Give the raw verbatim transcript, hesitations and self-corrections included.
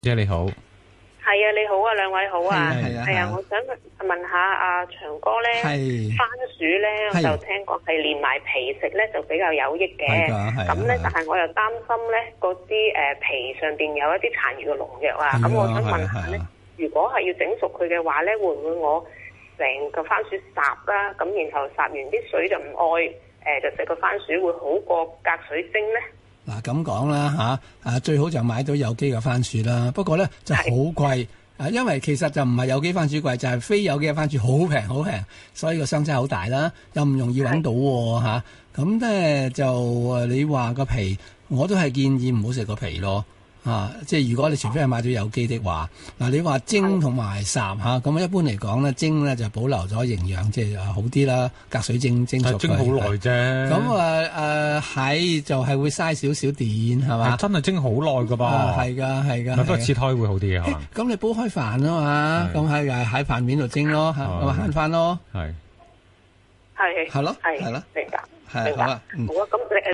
姐你好。 係啊，你好啊，兩位好啊。 係啊， 係啊，我想問下阿長哥咧，番薯咧，我就聽講係連埋皮食咧就比較有益嘅。咁咧，但係我又擔心咧，嗰啲誒皮上邊有一啲殘餘嘅農藥啊。咁我想問下咧，如果係要整熟佢嘅話咧，會唔會我成個番薯烚啦？咁然後烚完啲水就唔愛誒，就食個番薯會好過隔水蒸咧？ 嗱咁講啦嚇，啊最好就買到有機嘅番薯啦。不過咧就好貴啊，因為其實就唔係有機番薯貴，就係、是、非有機嘅番薯好平好平，所以個相差好大啦，又唔容易揾到喎嚇。咁咧就你話個皮，我都係建議唔好食個皮咯。啊，即係如果你除非係買到有機的話，嗱、啊、你話蒸同埋烚嚇，咁、啊、一般嚟講咧蒸咧就保留咗營養，即係好啲啦，隔水蒸蒸熟佢。 蒸好耐啫。 咁啊誒係就係、是、會嘥少少電係嘛？ 真係蒸好耐㗎噃。 係㗎係㗎。 不過切開會好啲嘅可能。 咁你煲開飯啊嘛，咁喺又喺飯面度蒸咯，咁咪慳翻咯。 係。 係。 係咯。 係。 係咯。 明白。 係好啦。 好啊，咁你。